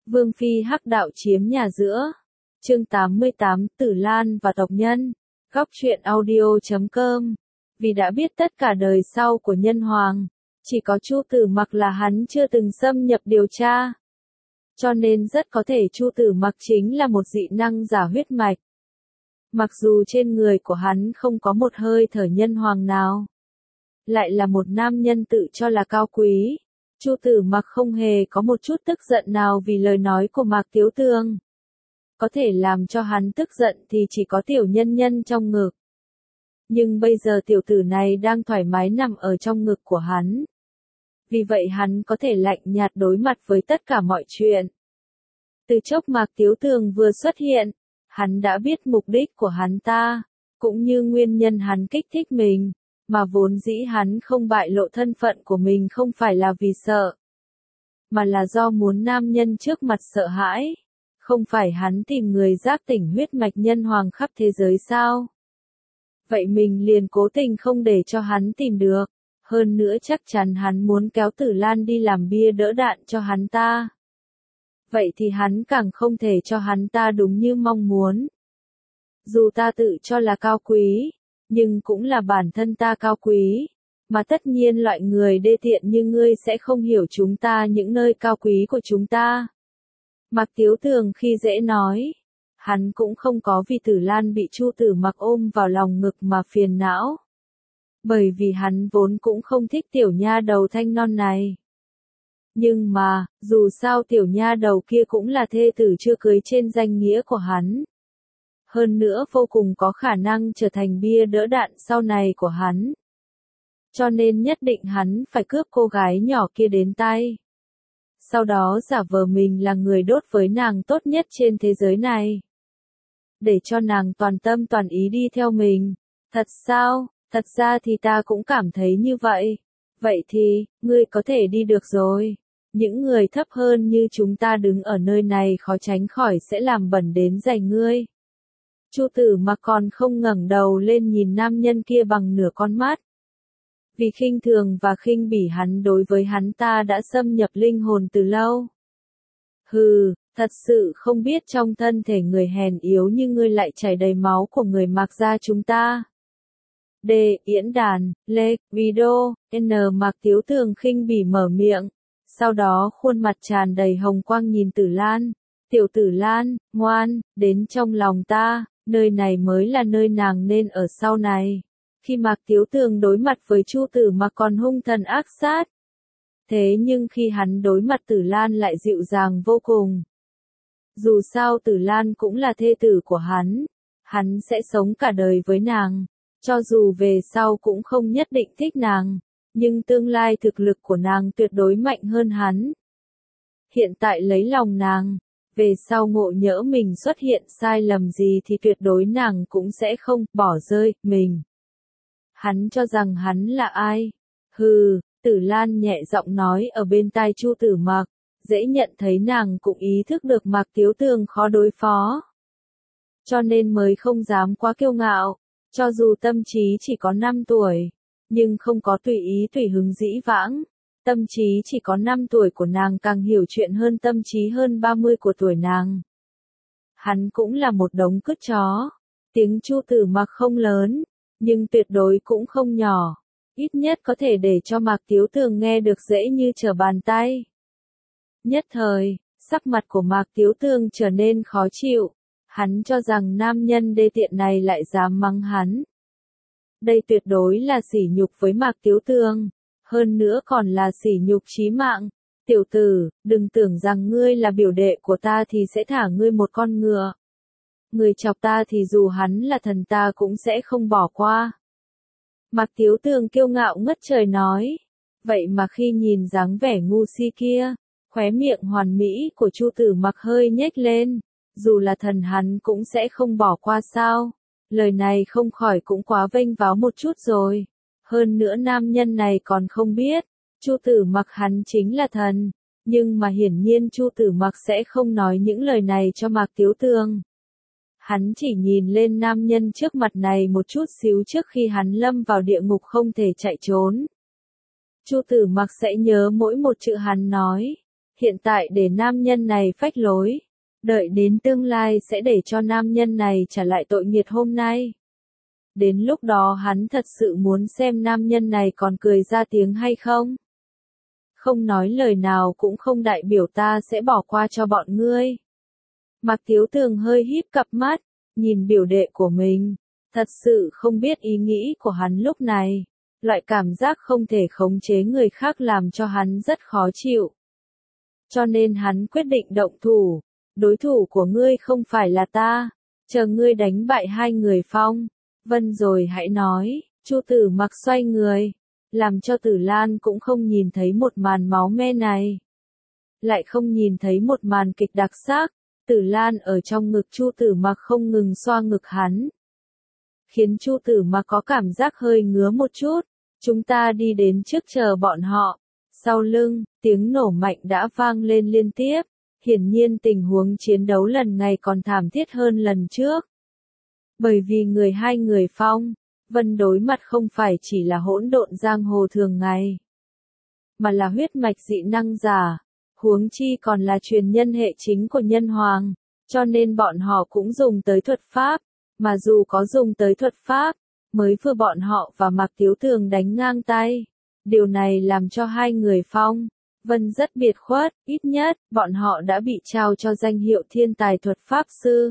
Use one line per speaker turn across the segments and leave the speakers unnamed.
Vương phi hắc đạo chiếm nhà giữa. Chương 88, Tử Lan và tộc nhân. Góc truyện audio.com. Vì đã biết tất cả đời sau của nhân hoàng, chỉ có Chu Tử Mặc là hắn chưa từng xâm nhập điều tra. Cho nên rất có thể Chu Tử Mặc chính là một dị năng giả huyết mạch. Mặc dù trên người của hắn không có một hơi thở nhân hoàng nào, lại là một nam nhân tự cho là cao quý. Chu Tử Mặc không hề có một chút tức giận nào vì lời nói của Mạc Tiếu Tường. Có thể làm cho hắn tức giận thì chỉ có tiểu nhân nhân trong ngực. Nhưng bây giờ tiểu tử này đang thoải mái nằm ở trong ngực của hắn. Vì vậy hắn có thể lạnh nhạt đối mặt với tất cả mọi chuyện. Từ chốc Mạc Tiếu Tường vừa xuất hiện, hắn đã biết mục đích của hắn ta, cũng như nguyên nhân hắn kích thích mình. Mà vốn dĩ hắn không bại lộ thân phận của mình không phải là vì sợ, mà là do muốn nam nhân trước mặt sợ hãi. Không phải hắn tìm người giác tỉnh huyết mạch nhân hoàng khắp thế giới sao? Vậy mình liền cố tình không để cho hắn tìm được. Hơn nữa chắc chắn hắn muốn kéo Tử Lan đi làm bia đỡ đạn cho hắn ta. Vậy thì hắn càng không thể cho hắn ta đúng như mong muốn. Dù ta tự cho là cao quý, nhưng cũng là bản thân ta cao quý, mà tất nhiên loại người đê tiện như ngươi sẽ không hiểu chúng ta những nơi cao quý của chúng ta. Mạc Tiếu Tường khi dễ nói, hắn cũng không có vì Tử Lan bị Chu Tử Mặc ôm vào lòng ngực mà phiền não. Bởi vì hắn vốn cũng không thích tiểu nha đầu thanh non này. Nhưng mà, dù sao tiểu nha đầu kia cũng là thê tử chưa cưới trên danh nghĩa của hắn. Hơn nữa vô cùng có khả năng trở thành bia đỡ đạn sau này của hắn. Cho nên nhất định hắn phải cướp cô gái nhỏ kia đến tay. Sau đó giả vờ mình là người đốt với nàng tốt nhất trên thế giới này. Để cho nàng toàn tâm toàn ý đi theo mình. Thật sao? Thật ra thì ta cũng cảm thấy như vậy. Vậy thì, ngươi có thể đi được rồi. Những người thấp hơn như chúng ta đứng ở nơi này khó tránh khỏi sẽ làm bẩn đến giày ngươi. Chu Tử Mặc còn không ngẩng đầu lên nhìn nam nhân kia bằng nửa con mắt. Vì khinh thường và khinh bỉ hắn đối với hắn ta đã xâm nhập linh hồn từ lâu. Hừ, thật sự không biết trong thân thể người hèn yếu như ngươi lại chảy đầy máu của người Mạc gia chúng ta. D. Diễn đàn, Lê, video, N. Mạc Tiếu Tường khinh bỉ mở miệng. Sau đó khuôn mặt tràn đầy hồng quang nhìn Tử Lan. Tiểu Tử Lan, ngoan, đến trong lòng ta, nơi này mới là nơi nàng nên ở sau này. Khi Mạc Tiếu Tường đối mặt với Chu Tử Mặc còn hung thần ác sát. Thế nhưng khi hắn đối mặt Tử Lan lại dịu dàng vô cùng. Dù sao Tử Lan cũng là thê tử của hắn sẽ sống cả đời với nàng. Cho dù về sau cũng không nhất định thích nàng, nhưng tương lai thực lực của nàng tuyệt đối mạnh hơn hắn. Hiện tại lấy lòng nàng, về sau ngộ nhỡ mình xuất hiện sai lầm gì thì tuyệt đối nàng cũng sẽ không bỏ rơi mình. Hắn cho rằng hắn là ai? Hừ, Tử Lan nhẹ giọng nói ở bên tai Chu Tử Mặc, dễ nhận thấy nàng cũng ý thức được Mạc Tiếu Tường khó đối phó. Cho nên mới không dám quá kiêu ngạo, cho dù tâm trí chỉ có 5 tuổi, nhưng không có tùy ý tùy hứng dĩ vãng. Tâm trí chỉ có 5 tuổi của nàng càng hiểu chuyện hơn tâm trí hơn 30 của tuổi nàng. Hắn cũng là một đống cứt chó. Tiếng Chu Tử Mặc không lớn, nhưng tuyệt đối cũng không nhỏ. Ít nhất có thể để cho Mạc Tiếu Tường nghe được dễ như trở bàn tay. Nhất thời, sắc mặt của Mạc Tiếu Tường trở nên khó chịu. Hắn cho rằng nam nhân đê tiện này lại dám mắng hắn. Đây tuyệt đối là sỉ nhục với Mạc Tiếu Tường. Hơn nữa còn là sỉ nhục chí mạng. Tiểu tử, đừng tưởng rằng ngươi là biểu đệ của ta thì sẽ thả ngươi một con ngựa. Người chọc ta thì dù hắn là thần ta cũng sẽ không bỏ qua. Mạc Tiếu Tường kiêu ngạo ngất trời nói. Vậy mà khi nhìn dáng vẻ ngu si kia, khóe miệng hoàn mỹ của Chu Tử Mặc hơi nhếch lên. Dù là thần hắn cũng sẽ không bỏ qua sao. Lời này không khỏi cũng quá vênh váo một chút rồi. Hơn nữa nam nhân này còn không biết, Chu Tử Mặc hắn chính là thần. Nhưng mà hiển nhiên Chu Tử Mặc sẽ không nói những lời này cho Mạc Tiếu Tường. Hắn chỉ nhìn lên nam nhân trước mặt này một chút xíu trước khi hắn lâm vào địa ngục không thể chạy trốn. Chu Tử Mặc sẽ nhớ mỗi một chữ hắn nói. Hiện tại để nam nhân này phách lối, đợi đến tương lai sẽ để cho nam nhân này trả lại tội nghiệt hôm nay. Đến lúc đó hắn thật sự muốn xem nam nhân này còn cười ra tiếng hay không. Không nói lời nào cũng không đại biểu ta sẽ bỏ qua cho bọn ngươi. Mạc Tiếu Tường hơi híp cặp mắt, nhìn biểu đệ của mình, thật sự không biết ý nghĩ của hắn lúc này. Loại cảm giác không thể khống chế người khác làm cho hắn rất khó chịu. Cho nên hắn quyết định động thủ. Đối thủ của ngươi không phải là ta. Chờ ngươi đánh bại hai người Phong Vân rồi hãy nói. Chu Tử Mặc xoay người, làm cho Tử Lan cũng không nhìn thấy một màn máu me này. Lại không nhìn thấy một màn kịch đặc sắc. Tử Lan ở trong ngực Chu Tử Mặc không ngừng xoa ngực hắn, khiến Chu Tử Mặc có cảm giác hơi ngứa một chút. Chúng ta đi đến trước chờ bọn họ. Sau lưng, tiếng nổ mạnh đã vang lên liên tiếp. Hiển nhiên tình huống chiến đấu lần này còn thảm thiết hơn lần trước. Bởi vì hai người Phong Vân đối mặt không phải chỉ là hỗn độn giang hồ thường ngày, mà là huyết mạch dị năng giả, huống chi còn là truyền nhân hệ chính của nhân hoàng, cho nên bọn họ cũng dùng tới thuật pháp, mà dù có dùng tới thuật pháp, mới vừa bọn họ và Mạc Tiếu Tường đánh ngang tay. Điều này làm cho hai người Phong Vân rất biệt khuất, ít nhất, bọn họ đã bị trao cho danh hiệu thiên tài thuật pháp sư.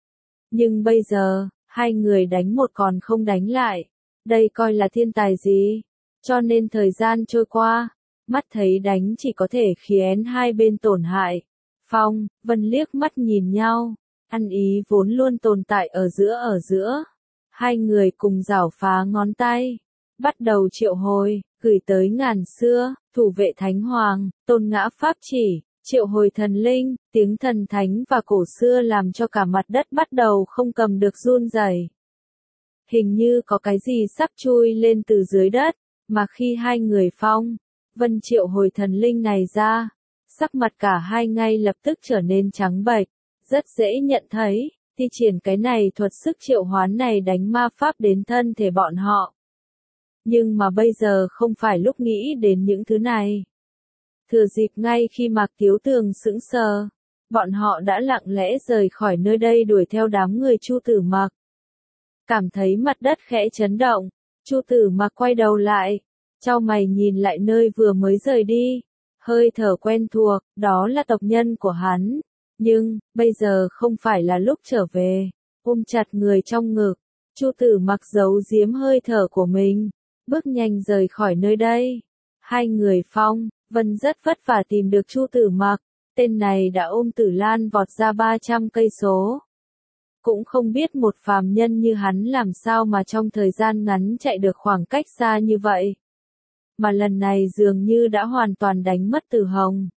Nhưng bây giờ, hai người đánh một còn không đánh lại. Đây coi là thiên tài gì? Cho nên thời gian trôi qua, mắt thấy đánh chỉ có thể khiến hai bên tổn hại. Phong Vân liếc mắt nhìn nhau, ăn ý vốn luôn tồn tại ở giữa. Hai người cùng giảo phá ngón tay, bắt đầu triệu hồi, gửi tới ngàn xưa, thủ vệ thánh hoàng, tôn ngã pháp chỉ, triệu hồi thần linh, tiếng thần thánh và cổ xưa làm cho cả mặt đất bắt đầu không cầm được run rẩy. Hình như có cái gì sắp chui lên từ dưới đất, mà khi hai người Phong Vân triệu hồi thần linh này ra, sắc mặt cả hai ngay lập tức trở nên trắng bệch, rất dễ nhận thấy, thi triển cái này thuật sức triệu hoán này đánh ma pháp đến thân thể bọn họ. Nhưng mà bây giờ không phải lúc nghĩ đến những thứ này. Thừa dịp ngay khi Mạc Tiếu Tường sững sờ, bọn họ đã lặng lẽ rời khỏi nơi đây đuổi theo đám người Chu Tử Mặc. Cảm thấy mặt đất khẽ chấn động, Chu Tử Mặc quay đầu lại, chau mày nhìn lại nơi vừa mới rời đi, hơi thở quen thuộc, đó là tộc nhân của hắn. Nhưng, bây giờ không phải là lúc trở về. Ôm chặt người trong ngực, Chu Tử Mặc giấu giếm hơi thở của mình, bước nhanh rời khỏi nơi đây. Hai người Phong Vân rất vất vả tìm được Chu Tử Mặc, tên này đã ôm Tử Lan vọt ra 300 cây số. Cũng không biết một phàm nhân như hắn làm sao mà trong thời gian ngắn chạy được khoảng cách xa như vậy. Mà lần này dường như đã hoàn toàn đánh mất Tử Hồng.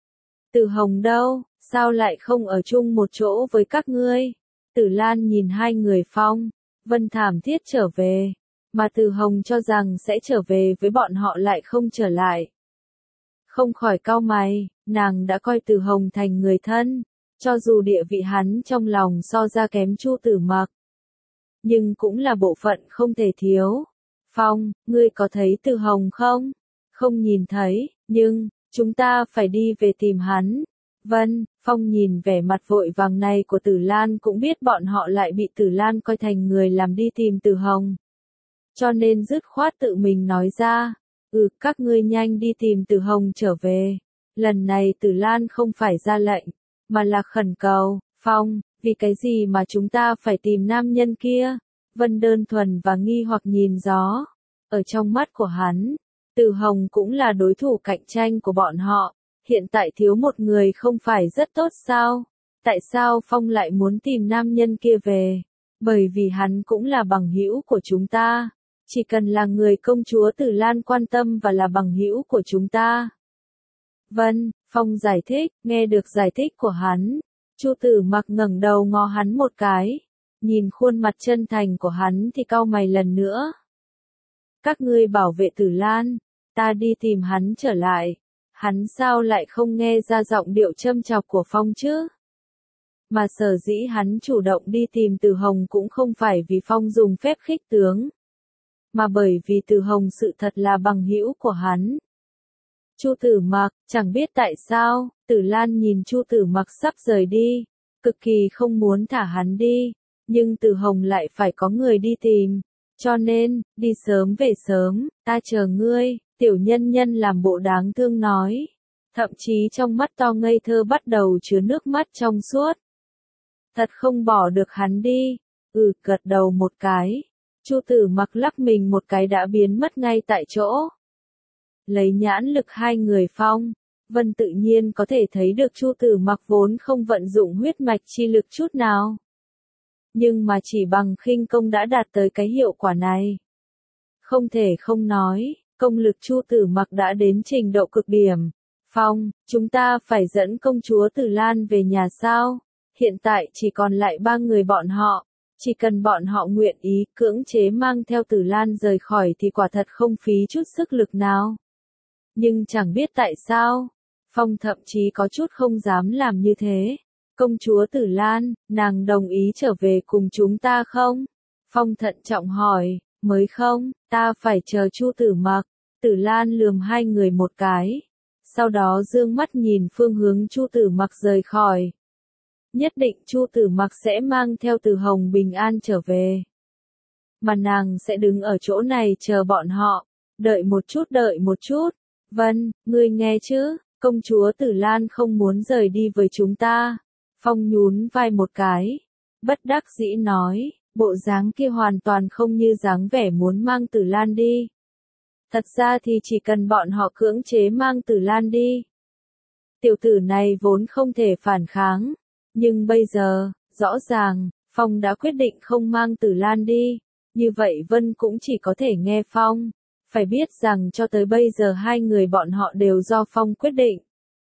Tử Hồng đâu, sao lại không ở chung một chỗ với các ngươi? Tử Lan nhìn hai người Phong Vân thảm thiết trở về, mà Tử Hồng cho rằng sẽ trở về với bọn họ lại không trở lại. Không khỏi cau mày, nàng đã coi Tử Hồng thành người thân, cho dù địa vị hắn trong lòng so ra kém Chu Tử Mặc, nhưng cũng là bộ phận không thể thiếu. Phong, ngươi có thấy Tử Hồng không? Không nhìn thấy, nhưng, chúng ta phải đi về tìm hắn. Vân, Phong nhìn vẻ mặt vội vàng này của Tử Lan cũng biết bọn họ lại bị Tử Lan coi thành người làm đi tìm Tử Hồng. Cho nên dứt khoát tự mình nói ra, các ngươi nhanh đi tìm Tử Hồng trở về. Lần này Tử Lan không phải ra lệnh, mà là khẩn cầu. Phong, vì cái gì mà chúng ta phải tìm nam nhân kia? Vân đơn thuần và nghi hoặc nhìn gió. Ở trong mắt của hắn, Tử Hồng cũng là đối thủ cạnh tranh của bọn họ. Hiện tại thiếu một người không phải rất tốt sao? Tại sao Phong lại muốn tìm nam nhân kia về? Bởi vì hắn cũng là bằng hữu của chúng ta. Chỉ cần là người công chúa Tử Lan quan tâm và là bằng hữu của chúng ta. Vân, Phong giải thích, nghe được giải thích của hắn. Chu Tử Mặc ngẩng đầu ngó hắn một cái. Nhìn khuôn mặt chân thành của hắn thì cau mày lần nữa. Các ngươi bảo vệ Tử Lan, ta đi tìm hắn trở lại. Hắn sao lại không nghe ra giọng điệu châm chọc của Phong chứ? Mà sở dĩ hắn chủ động đi tìm Tử Hồng cũng không phải vì Phong dùng phép khích tướng, mà bởi vì Tử Hồng sự thật là bằng hữu của hắn. Chu Tử Mặc, chẳng biết tại sao, Tử Lan nhìn Chu Tử Mặc sắp rời đi, cực kỳ không muốn thả hắn đi, nhưng Từ Hồng lại phải có người đi tìm, cho nên, đi sớm về sớm, ta chờ ngươi, tiểu nhân nhân làm bộ đáng thương nói, thậm chí trong mắt to ngây thơ bắt đầu chứa nước mắt trong suốt. Thật không bỏ được hắn đi, gật đầu một cái, Chu Tử Mặc lắc mình một cái đã biến mất ngay tại chỗ. Lấy nhãn lực hai người Phong, Vân tự nhiên có thể thấy được Chu Tử Mặc vốn không vận dụng huyết mạch chi lực chút nào. Nhưng mà chỉ bằng khinh công đã đạt tới cái hiệu quả này. Không thể không nói, công lực Chu Tử Mặc đã đến trình độ cực điểm. Phong, chúng ta phải dẫn công chúa Tử Lan về nhà sao? Hiện tại chỉ còn lại 3 người bọn họ. Chỉ cần bọn họ nguyện ý cưỡng chế mang theo Tử Lan rời khỏi thì quả thật không phí chút sức lực nào. Nhưng chẳng biết tại sao, Phong thậm chí có chút không dám làm như thế. Công chúa Tử Lan, nàng đồng ý trở về cùng chúng ta không? Phong thận trọng hỏi, mới không, ta phải chờ Chu Tử Mặc. Tử Lan lườm hai người một cái. Sau đó dương mắt nhìn phương hướng Chu Tử Mặc rời khỏi. Nhất định Chu Tử Mặc sẽ mang theo Từ Hồng bình an trở về. Mà nàng sẽ đứng ở chỗ này chờ bọn họ. Đợi một chút. Vân, ngươi nghe chứ, công chúa Tử Lan không muốn rời đi với chúng ta. Phong nhún vai một cái. Bất đắc dĩ nói, bộ dáng kia hoàn toàn không như dáng vẻ muốn mang Tử Lan đi. Thật ra thì chỉ cần bọn họ cưỡng chế mang Tử Lan đi. Tiểu tử này vốn không thể phản kháng. Nhưng bây giờ, rõ ràng, Phong đã quyết định không mang Tử Lan đi. Như vậy Vân cũng chỉ có thể nghe Phong. Phải biết rằng cho tới bây giờ hai người bọn họ đều do Phong quyết định.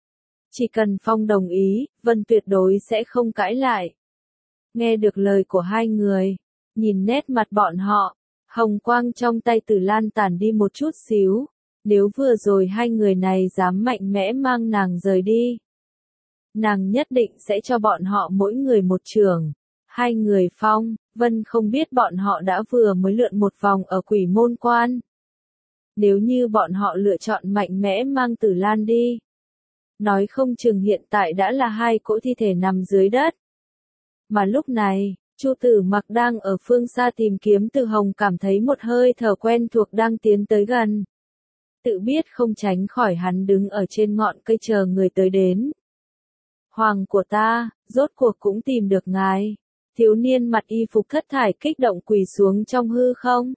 Chỉ cần Phong đồng ý, Vân tuyệt đối sẽ không cãi lại. Nghe được lời của hai người, nhìn nét mặt bọn họ, hồng quang trong tay Tử Lan tản đi một chút xíu. Nếu vừa rồi hai người này dám mạnh mẽ mang nàng rời đi, nàng nhất định sẽ cho bọn họ mỗi người một chưởng. Hai người Phong, Vân không biết bọn họ đã vừa mới lượn một vòng ở Quỷ Môn Quan. Nếu như bọn họ lựa chọn mạnh mẽ mang Tử Lan đi, nói không chừng hiện tại đã là hai cỗ thi thể nằm dưới đất. Mà lúc này, Chu Tử Mặc đang ở phương xa tìm kiếm Từ Hồng cảm thấy một hơi thở quen thuộc đang tiến tới gần. Tự biết không tránh khỏi hắn đứng ở trên ngọn cây chờ người tới đến. Hoàng của ta, rốt cuộc cũng tìm được ngài. Thiếu niên mặc y phục thất thải kích động quỳ xuống trong hư không.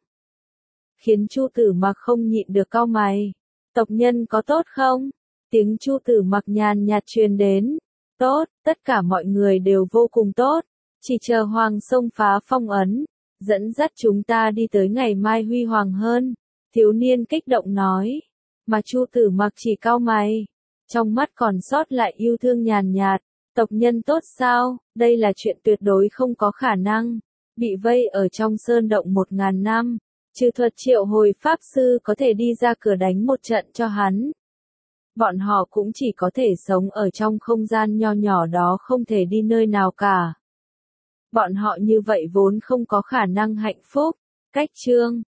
Khiến Chu Tử Mặc không nhịn được cau mày. Tộc nhân có tốt không? Tiếng Chu Tử Mặc nhàn nhạt truyền đến. Tốt, tất cả mọi người đều vô cùng tốt. Chỉ chờ Hoàng xông phá phong ấn, dẫn dắt chúng ta đi tới ngày mai huy hoàng hơn. Thiếu niên kích động nói. Mà Chu Tử Mặc chỉ cau mày. Trong mắt còn sót lại yêu thương nhàn nhạt. Tộc nhân tốt sao? Đây là chuyện tuyệt đối không có khả năng. Bị vây ở trong sơn động 1000 năm. Trừ thuật triệu hồi pháp sư có thể đi ra cửa đánh một trận cho hắn. Bọn họ cũng chỉ có thể sống ở trong không gian nho nhỏ đó, không thể đi nơi nào cả. Bọn họ như vậy vốn không có khả năng hạnh phúc. Cách chương